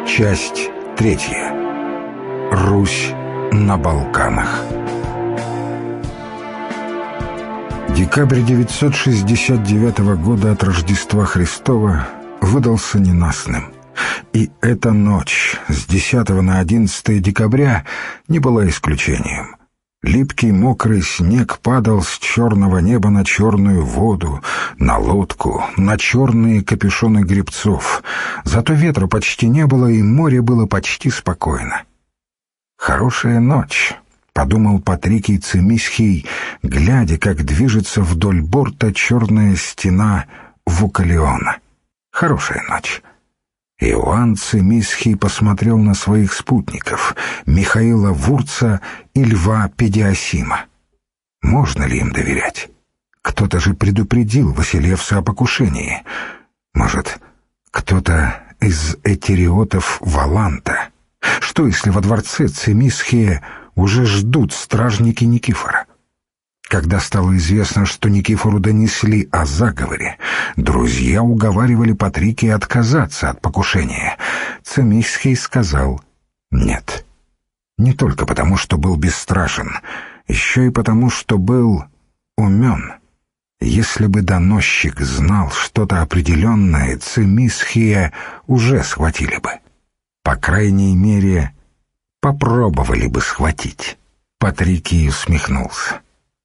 Часть 3. Русь на Балканах. Декабрь 969 года от Рождества Христова выдался ненастным. И эта ночь с 10 на 11 декабря не была исключением. Липкий мокрый снег падал с черного неба на черную воду, на лодку, на черные капюшоны гребцов. Зато ветра почти не было, и море было почти спокойно. «Хорошая ночь», — подумал Патрикий Цимисхий, глядя, как движется вдоль борта черная стена Вукалиона. «Хорошая ночь». Иоанн Цимисхий посмотрел на своих спутников, Михаила Вурца и Льва Педиасима. Можно ли им доверять? Кто-то же предупредил Василевса о покушении. Может, кто-то из этериотов Валанта? Что, если во дворце Цимисхия уже ждут стражники Никифора? Когда стало известно, что Никифору донесли о заговоре, друзья уговаривали Патрикия отказаться от покушения. Цимисхий сказал «нет». Не только потому, что был бесстрашен, еще и потому, что был умен. Если бы доносчик знал что-то определенное, Цимисхия уже схватили бы. По крайней мере, попробовали бы схватить. Патрикий усмехнулся.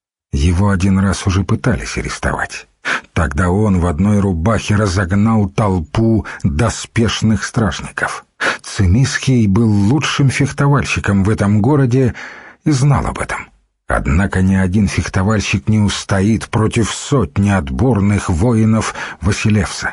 Его один раз уже пытались арестовать. Тогда он в одной рубахе разогнал толпу доспешных стражников. Цимисхий был лучшим фехтовальщиком в этом городе и знал об этом. Однако ни один фехтовальщик не устоит против сотни отборных воинов Василевса.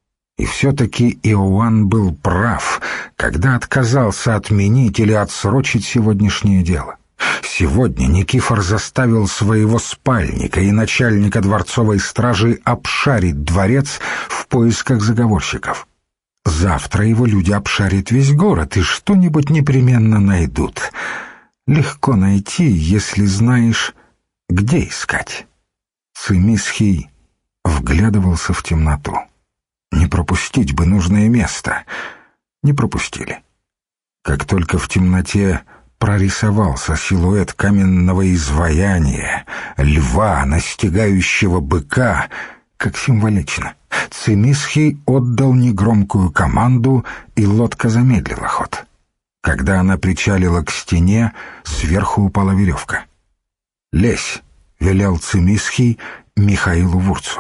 И все-таки Иоанн был прав, когда отказался отменить или отсрочить сегодняшнее дело. Сегодня Никифор заставил своего спальника и начальника дворцовой стражи обшарить дворец в поисках заговорщиков. Завтра его люди обшарят весь город и что-нибудь непременно найдут. Легко найти, если знаешь, где искать. Цимисхий вглядывался в темноту. Не пропустить бы нужное место. Не пропустили. Как только в темноте прорисовался силуэт каменного изваяния, льва, настигающего быка, как символично, Цимисхий отдал негромкую команду, и лодка замедлила ход. Когда она причалила к стене, сверху упала веревка. «Лезь», — велел Цимисхий Михаилу Вурцу.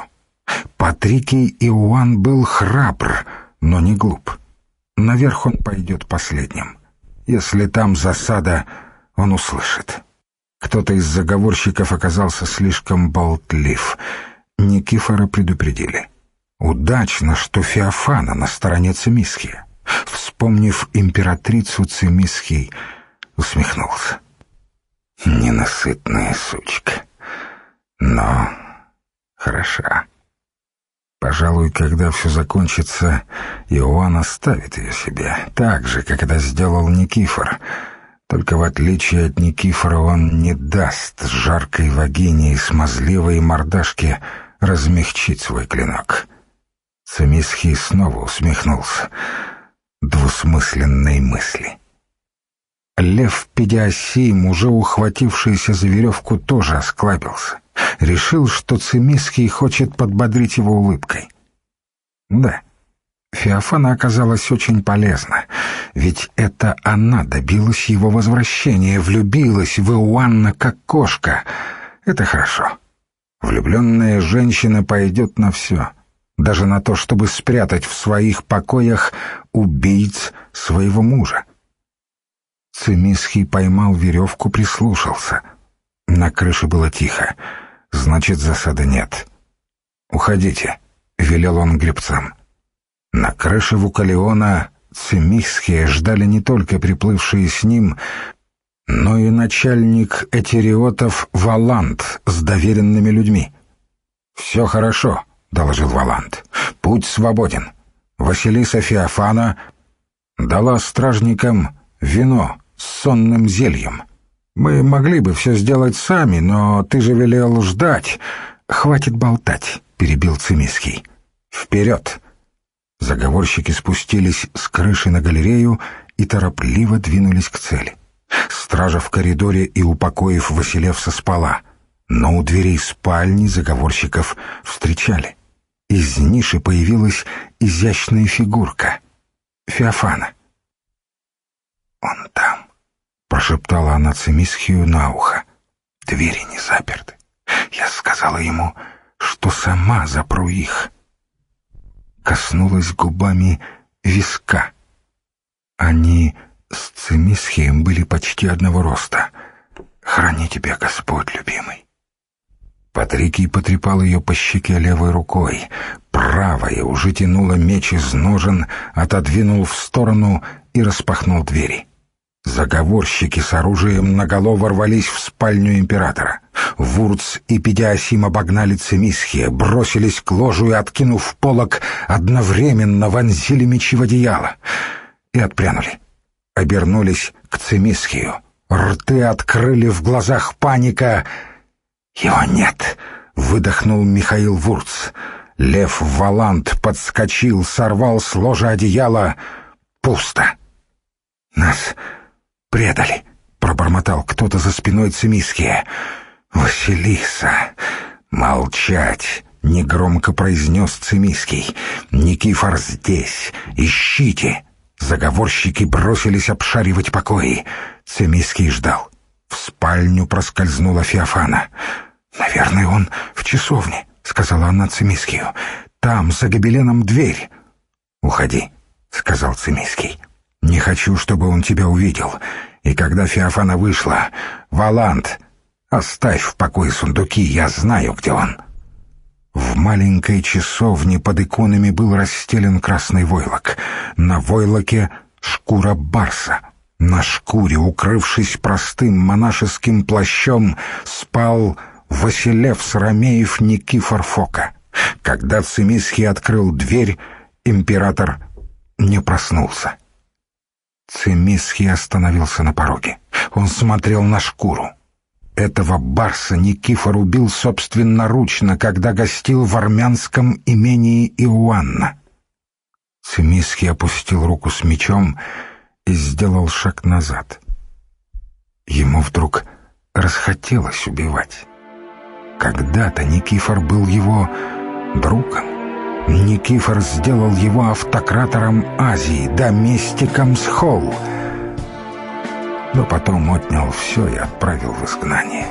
Патрикий Иоанн был храбр, но не глуп. Наверх он пойдет последним. Если там засада, он услышит. Кто-то из заговорщиков оказался слишком болтлив. Никифора предупредили. Удачно, что Феофана на стороне Цимисхия. Вспомнив императрицу, Цимисхий усмехнулся. Ненасытная сучка, но хороша. Пожалуй, когда все закончится, Иоанн оставит ее себе, так же, как это сделал Никифор. Только в отличие от Никифора он не даст жаркой вагине и смазливой мордашке размягчить свой клинок. Цимисхий снова усмехнулся двусмысленной мысли. Лев Педиасим, уже ухватившийся за веревку, тоже осклабился. Решил, что Цимисхий хочет подбодрить его улыбкой. Да, Феофана оказалась очень полезна, ведь это она добилась его возвращения, влюбилась в Иоанна как кошка. Это хорошо. Влюбленная женщина пойдет на все, даже на то, чтобы спрятать в своих покоях убийц своего мужа. Цимисхий поймал веревку, прислушался. На крыше было тихо. Значит, засады нет. «Уходите», — велел он гребцам. На крыше Вукалиона Цимисхия ждали не только приплывшие с ним, но и начальник этериотов Валант с доверенными людьми. «Все хорошо», — доложил Валант. «Путь свободен. Василиса Феофана дала стражникам вино с сонным зельем. Мы могли бы все сделать сами, но ты же велел ждать». «Хватит болтать», — перебил Цимисхий. «Вперед!» Заговорщики спустились с крыши на галерею и торопливо двинулись к цели. Стража в коридоре и у покоев Василевса спала, но у дверей спальни заговорщиков встречали. Из ниши появилась изящная фигурка — Феофана. «Он там», — прошептала она Цимисхию на ухо. «Двери не заперты. Я сказала ему, что сама запру их». Коснулась губами виска. Они с Цимисхием были почти одного роста. «Храни тебя, Господь, любимый». Патрикий потрепал ее по щеке левой рукой. Правая уже тянула меч из ножен, отодвинул в сторону и распахнул двери. Заговорщики с оружием наголо ворвались в спальню императора. Вурц и Педиасим обогнали Цимисхия, бросились к ложу и, откинув полог, одновременно вонзили мечи в одеяло и отпрянули. Обернулись к Цимисхию. Рты открыли, в глазах паника. «Его нет!» — выдохнул Михаил Вурц. Лев Валант подскочил, сорвал с ложа одеяло. Пусто. «Нас предали!» — пробормотал кто-то за спиной Цимисхия. «Василиса!» «Молчать!» — негромко произнес Цимисхий. «Никифор здесь! Ищите!» Заговорщики бросились обшаривать покои. Цимисхий ждал. В спальню проскользнула Феофана. «Наверное, он в часовне», — сказала она Цимисхию. «Там, за гобеленом, дверь». «Уходи», — сказал Цимисхий. «Не хочу, чтобы он тебя увидел. И когда Феофана вышла, Валант, оставь в покое сундуки, я знаю, где он». В маленькой часовне под иконами был расстелен красный войлок. На войлоке шкура барса. На шкуре, укрывшись простым монашеским плащом, спал Василевс Ромеев Никифор Фока. Когда Цимисхий открыл дверь, император не проснулся. Цимисхий остановился на пороге. Он смотрел на шкуру. Этого барса Никифор убил собственноручно, когда гостил в армянском имении Иоанна. Цимисхий опустил руку с мечом и сделал шаг назад. Ему вдруг расхотелось убивать. Когда-то Никифор был его другом. Никифор сделал его автократором Азии, доместиком Схол, но потом отнял все и отправил в изгнание.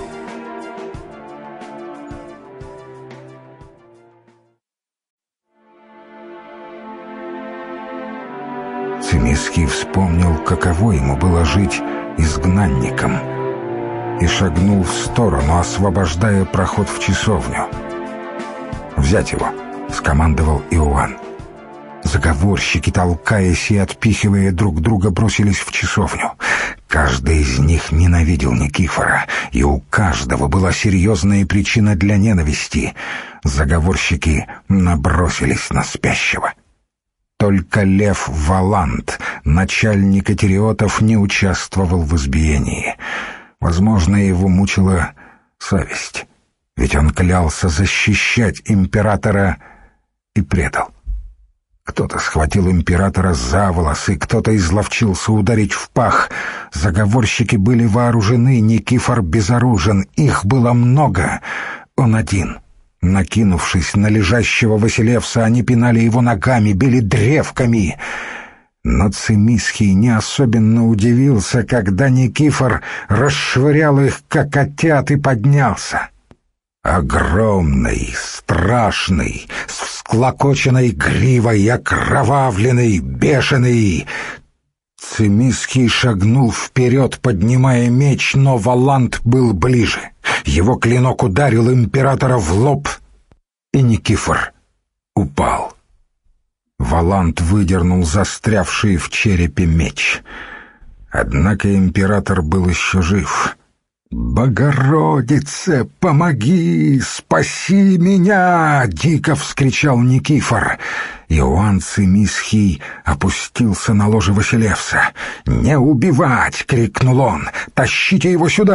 Цимисхий вспомнил, каково ему было жить изгнанником, и шагнул в сторону, освобождая проход в часовню. «Взять его!» — скомандовал Иоанн. Заговорщики, толкаясь и отпихивая друг друга, бросились в часовню. Каждый из них ненавидел Никифора, и у каждого была серьезная причина для ненависти. Заговорщики набросились на спящего. Только Лев Валант, начальник атериотов, не участвовал в избиении. Возможно, его мучила совесть, ведь он клялся защищать императора и предал. Кто-то схватил императора за волосы, кто-то изловчился ударить в пах. Заговорщики были вооружены, Никифор безоружен, их было много, он один. Накинувшись на лежащего Василевса, они пинали его ногами, били древками. Но Цимисхий не особенно удивился, когда Никифор расшвырял их, как котят, и поднялся. Огромный, страшный, с всклокоченной гривой, окровавленный, бешеный. Цимисхий шагнул вперед, поднимая меч, но Валант был ближе. Его клинок ударил императора в лоб, и Никифор упал. Валант выдернул застрявший в черепе меч. Однако император был еще жив. «Богородице, помоги! Спаси меня!» — дико вскричал Никифор. Иоанн Цимисхий опустился на ложе Василевса. «Не убивать!» — крикнул он. «Тащите его сюда!»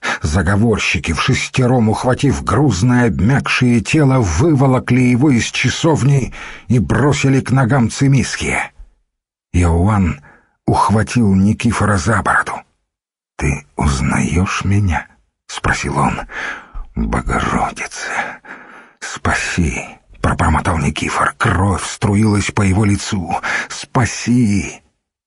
Заговорщики вшестером, ухватив грузное обмякшее тело, выволокли его из часовни и бросили к ногам Цимисхия. Иоанн ухватил Никифора за бороду. «Ты узнаешь меня?» — спросил он. «Богородица, спаси!» — пробормотал Никифор. Кровь струилась по его лицу. «Спаси!»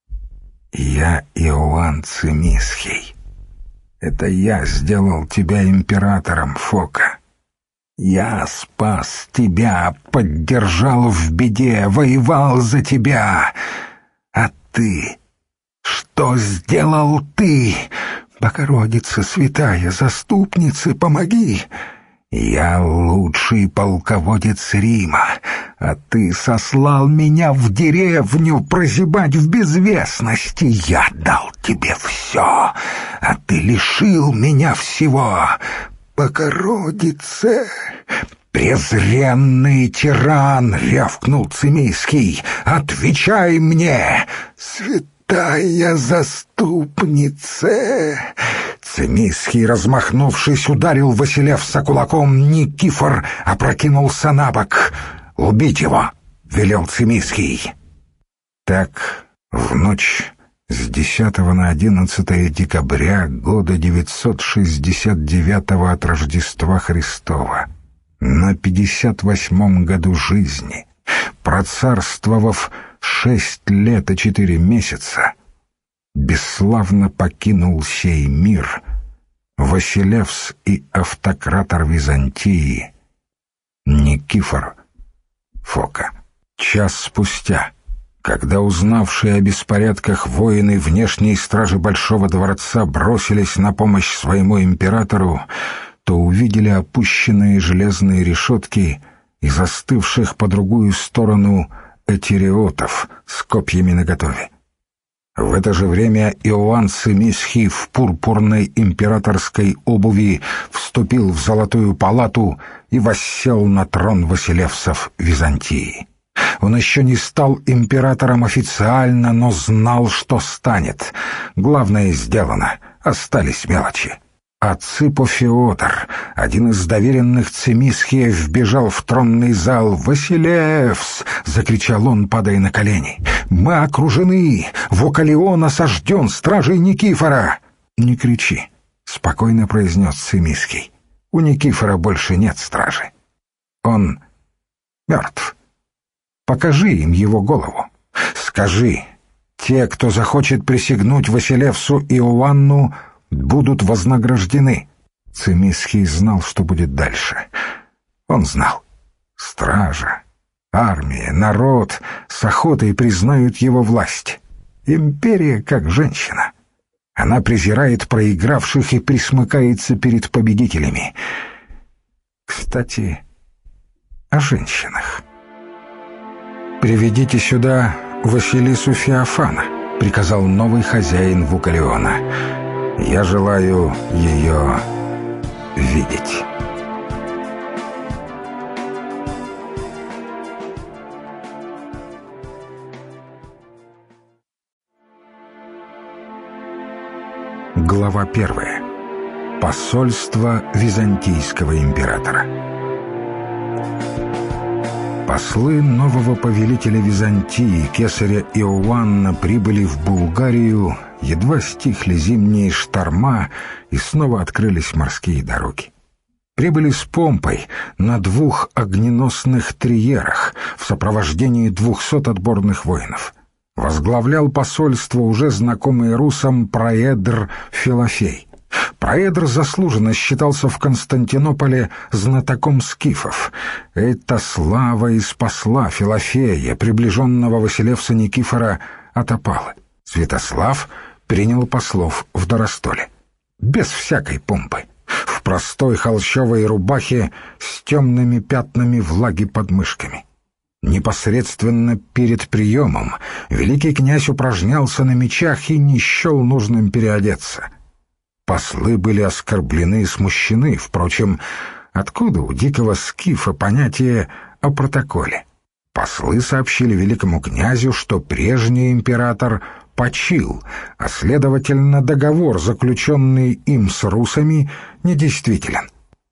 «Я Иоанн Цимисхий. Это я сделал тебя императором, Фока. Я спас тебя, поддержал в беде, воевал за тебя. А ты? Что сделал ты? Богородица святая, заступница, помоги! Я лучший полководец Рима, а ты сослал меня в деревню прозябать в безвестности. Я дал тебе все, а ты лишил меня всего. Богородице! «Презренный тиран!» — рявкнул Цимисхий. «Отвечай мне!» «Святая заступница!» Цимисхий, размахнувшись, ударил Василевса кулаком. Никифор опрокинулся на бок. «Убить его!» — велел Цимисхий. Так, в ночь с 10 на 11 декабря года 969 от Рождества Христова, на 58-м году жизни, процарствовав 6 лет и 4 месяца, бесславно покинул сей мир Василевс и автократор Византии Никифор Фока. Час спустя, когда узнавшие о беспорядках воины внешней стражи Большого дворца бросились на помощь своему императору, то увидели опущенные железные решетки и застывших по другую сторону этериотов с копьями наготове. В это же время Иоанн Цимисхий в пурпурной императорской обуви вступил в Золотую палату и воссел на трон Василевсов Византии. Он еще не стал императором официально, но знал, что станет. Главное сделано, остались мелочи. А Ципо Феодор, один из доверенных Цимисхия, вбежал в тронный зал. «Василевс!» — закричал он, падая на колени. «Мы окружены! Вокалион осажден стражей Никифора!» «Не кричи!» — спокойно произнес Цимисхий. «У Никифора больше нет стражи. Он мертв. Покажи им его голову. Скажи, те, кто захочет присягнуть Василевсу Иоанну, будут вознаграждены». Цимисхий знал, что будет дальше. Он знал. Стража, армия, народ с охотой признают его власть. Империя как женщина. Она презирает проигравших и присмыкается перед победителями. Кстати, о женщинах. «Приведите сюда Василису Феофана», — приказал новый хозяин Вукалиона. «Я желаю ее видеть». Глава 1. Посольство византийского императора. Послы нового повелителя Византии, кесаря Иоанна, прибыли в Булгарию, едва стихли зимние шторма, и снова открылись морские дороги. Прибыли с помпой на 2 огненосных триерах в сопровождении 200 отборных воинов. Возглавлял посольство уже знакомый русам праедр Филофей. Праедр заслуженно считался в Константинополе знатоком скифов. Эта слава и спасла Филофея, приближенного Василевса Никифора, от опалы. Святослав принял послов в Доростоле. Без всякой помпы. В простой холщовой рубахе с темными пятнами влаги под мышками. Непосредственно перед приемом великий князь упражнялся на мечах и не счел нужным переодеться. Послы были оскорблены и смущены. Впрочем, откуда у дикого скифа понятие о протоколе? Послы сообщили великому князю, что прежний император почил, а следовательно договор, заключенный им с русами, недействителен.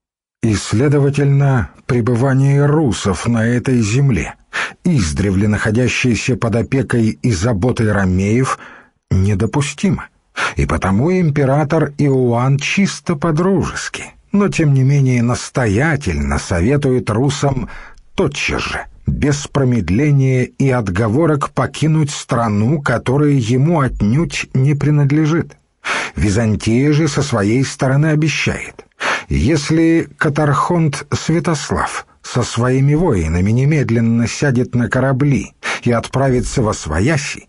И, следовательно, пребывание русов на этой земле, издревле находящейся под опекой и заботой ромеев, недопустимо. И потому император Иоанн чисто по-дружески, но тем не менее настоятельно советует русам тотчас же, без промедления и отговорок, покинуть страну, которая ему отнюдь не принадлежит. Византия же со своей стороны обещает: если катархонт Святослав со своими воинами немедленно сядет на корабли и отправится восвояси,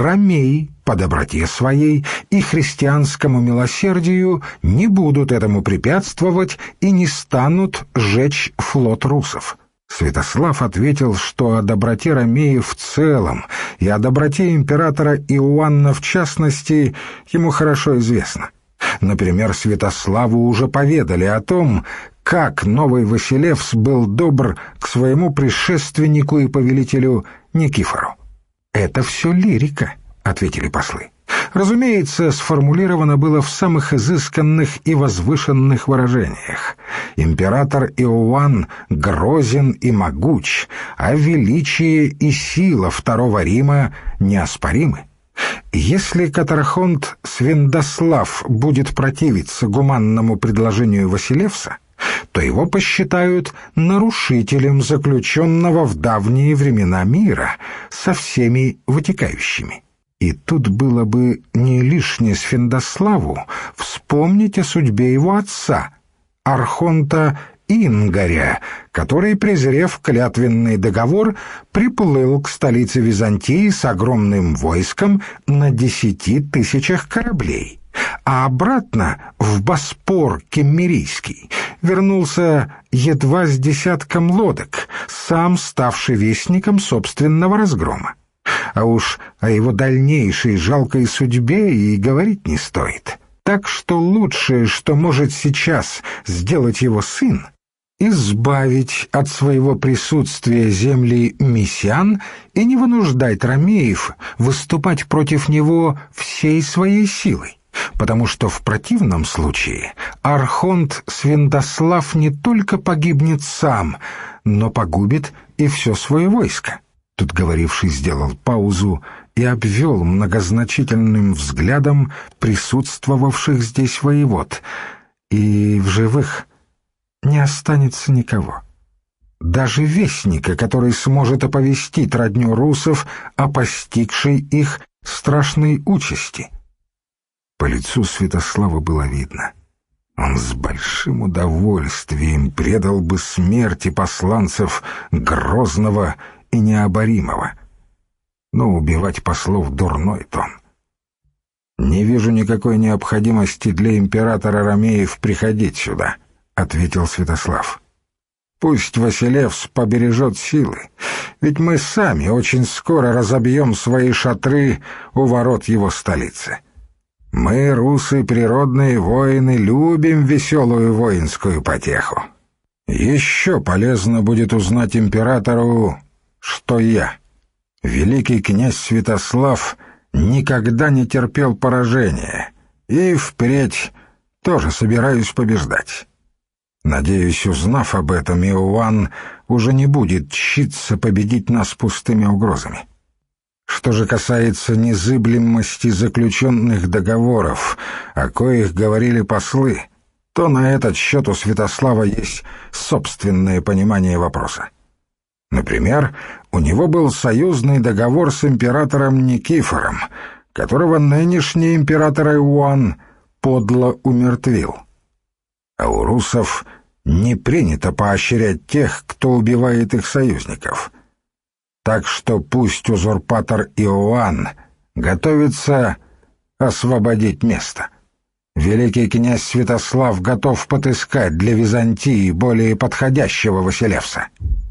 ромеи по доброте своей и христианскому милосердию не будут этому препятствовать и не станут жечь флот русов. Святослав ответил, что о доброте ромеев в целом и о доброте императора Иоанна в частности ему хорошо известно. Например, Святославу уже поведали о том, как новый Василевс был добр к своему предшественнику и повелителю Никифору. «Это все лирика», — ответили послы. Разумеется, сформулировано было в самых изысканных и возвышенных выражениях. Император Иоанн грозен и могуч, а величие и сила Второго Рима неоспоримы. Если катархонт Святослав будет противиться гуманному предложению Василевса, то его посчитают нарушителем заключенного в давние времена мира со всеми вытекающими. И тут было бы не лишне Святославу вспомнить о судьбе его отца, архонта Ингаря, который, презрев клятвенный договор, приплыл к столице Византии с огромным войском на 10 000 кораблей, а обратно в Боспор Киммерийский вернулся едва с 10 лодок, сам ставший вестником собственного разгрома. А уж о его дальнейшей жалкой судьбе и говорить не стоит. Так что лучшее, что может сейчас сделать его сын, избавить от своего присутствия земли мессиан и не вынуждать ромеев выступать против него всей своей силой, потому что в противном случае архонт Святослав не только погибнет сам, но погубит и все свое войско. Тут говоривший сделал паузу и обвел многозначительным взглядом присутствовавших здесь воевод. И в живых не останется никого. Даже вестника, который сможет оповестить родню русов о постигшей их страшной участи. По лицу Святослава было видно: он с большим удовольствием предал бы смерти посланцев Грозного и Необоримого. Но убивать послов — дурной тон. «Не вижу никакой необходимости для императора ромеев приходить сюда», — ответил Святослав. «Пусть Василевс побережет силы, ведь мы сами очень скоро разобьем свои шатры у ворот его столицы. Мы, русы, природные воины, любим веселую воинскую потеху. Еще полезно будет узнать императору, что я, великий князь Святослав, никогда не терпел поражения и впредь тоже собираюсь побеждать. Надеюсь, узнав об этом, Иоанн уже не будет тщиться победить нас пустыми угрозами. Что же касается незыблемости заключенных договоров, о коих говорили послы, то на этот счет у Святослава есть собственное понимание вопроса. Например, у него был союзный договор с императором Никифором, которого нынешний император Иоанн подло умертвил. А у русов не принято поощрять тех, кто убивает их союзников. Так что пусть узурпатор Иоанн готовится освободить место. Великий князь Святослав готов подыскать для Византии более подходящего Василевса».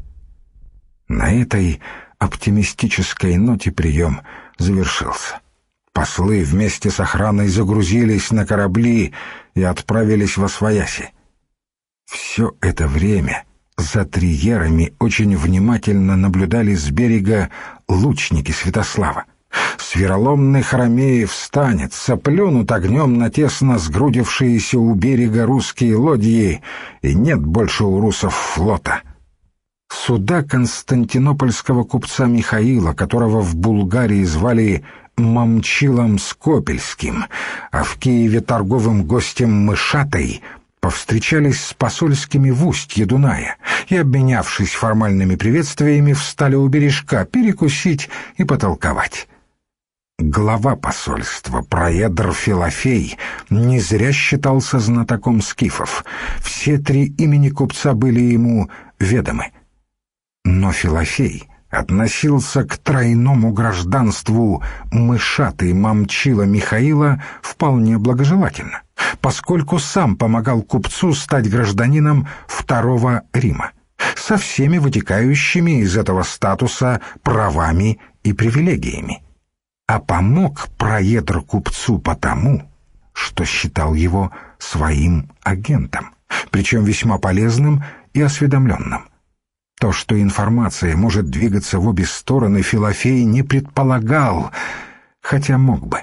На этой оптимистической ноте прием завершился. Послы вместе с охраной загрузились на корабли и отправились восвояси. Все это время за триерами очень внимательно наблюдали с берега лучники Святослава. С вероломных ромеев встанет, соплюнут огнем на тесно сгрудившиеся у берега русские лодьи, и нет больше у русов флота. Суда константинопольского купца Михаила, которого в Булгарии звали Момчилом Скопельским, а в Киеве торговым гостем Мышатой, повстречались с посольскими в устье Дуная и, обменявшись формальными приветствиями, встали у бережка перекусить и потолковать. Глава посольства, проедр Филофей, не зря считался знатоком скифов. Все три имени купца были ему ведомы. Но Филофей относился к тройному гражданству Мышатой Момчила Михаила вполне благожелательно, поскольку сам помогал купцу стать гражданином Второго Рима, со всеми вытекающими из этого статуса правами и привилегиями. А помог проедр купцу потому, что считал его своим агентом, причем весьма полезным и осведомленным. То, что информация может двигаться в обе стороны, Филофей не предполагал, хотя мог бы.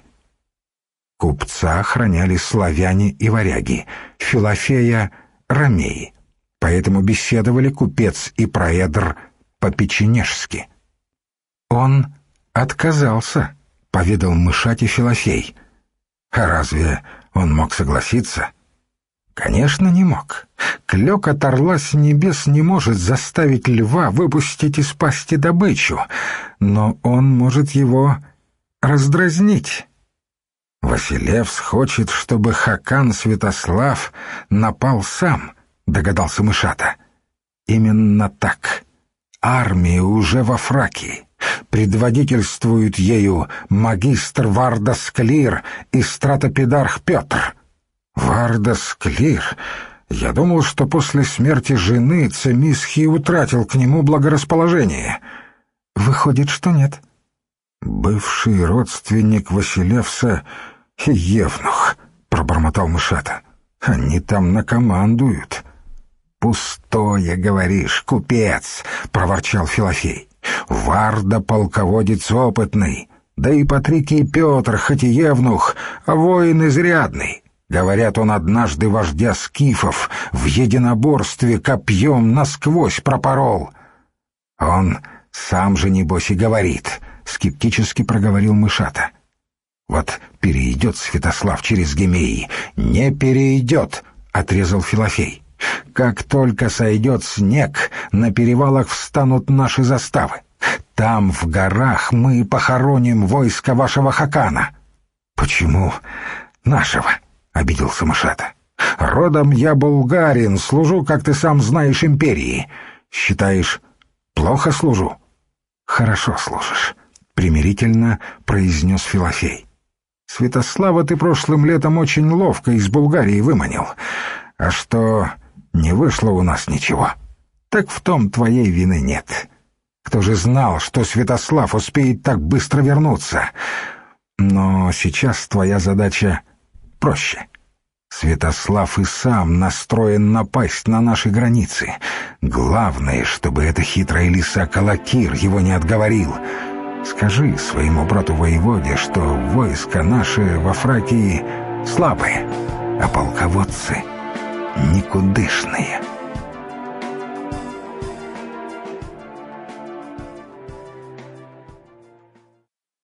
Купца охраняли славяне и варяги, Филофея — ромеи, поэтому беседовали купец и проедр по-печенежски. Он отказался, — поведал Мышате Филофей. А разве он мог согласиться? Конечно, не мог. Клёкот орла с небес не может заставить льва выпустить из пасти добычу, но он может его раздразнить. Василевс хочет, чтобы Хакан Святослав напал сам, догадался Мышата. Именно так. Армия уже во Фракии. Предводительствует ею магистр Вардас Клир и стратопедарх Петр. Вардас Клир? Я думал, что после смерти жены Цемисхий утратил к нему благорасположение. Выходит, что нет. Бывший родственник Василевса и евнух, пробормотал Мышата. Они там накомандуют. Пустое, говоришь, купец, проворчал Филофей. Варда полководец опытный, да и Патрикий Петр, хоть и евнух, а воин изрядный. Говорят, он однажды вождя скифов в единоборстве копьем насквозь пропорол. Он сам же, небось, и говорит, скептически проговорил Мышата. Вот перейдет Святослав через Гемеи. Не перейдет, отрезал Филофей. Как только сойдет снег, на перевалах встанут наши заставы. Там, в горах, мы похороним войско вашего Хакана. Почему нашего? — обиделся Мышата. Родом я булгарин, служу, как ты сам знаешь, империи. Считаешь, плохо служу? Хорошо служишь, — примирительно произнес Филофей. Святослава ты прошлым летом очень ловко из Булгарии выманил. А что не вышло у нас ничего, так в том твоей вины нет. Кто же знал, что Святослав успеет так быстро вернуться? Но сейчас твоя задача проще. Святослав и сам настроен напасть на наши границы. Главное, чтобы эта хитрая лиса Калакир его не отговорил. Скажи своему брату-воеводе, что войско наше во Фракии слабое, а полководцы никудышные.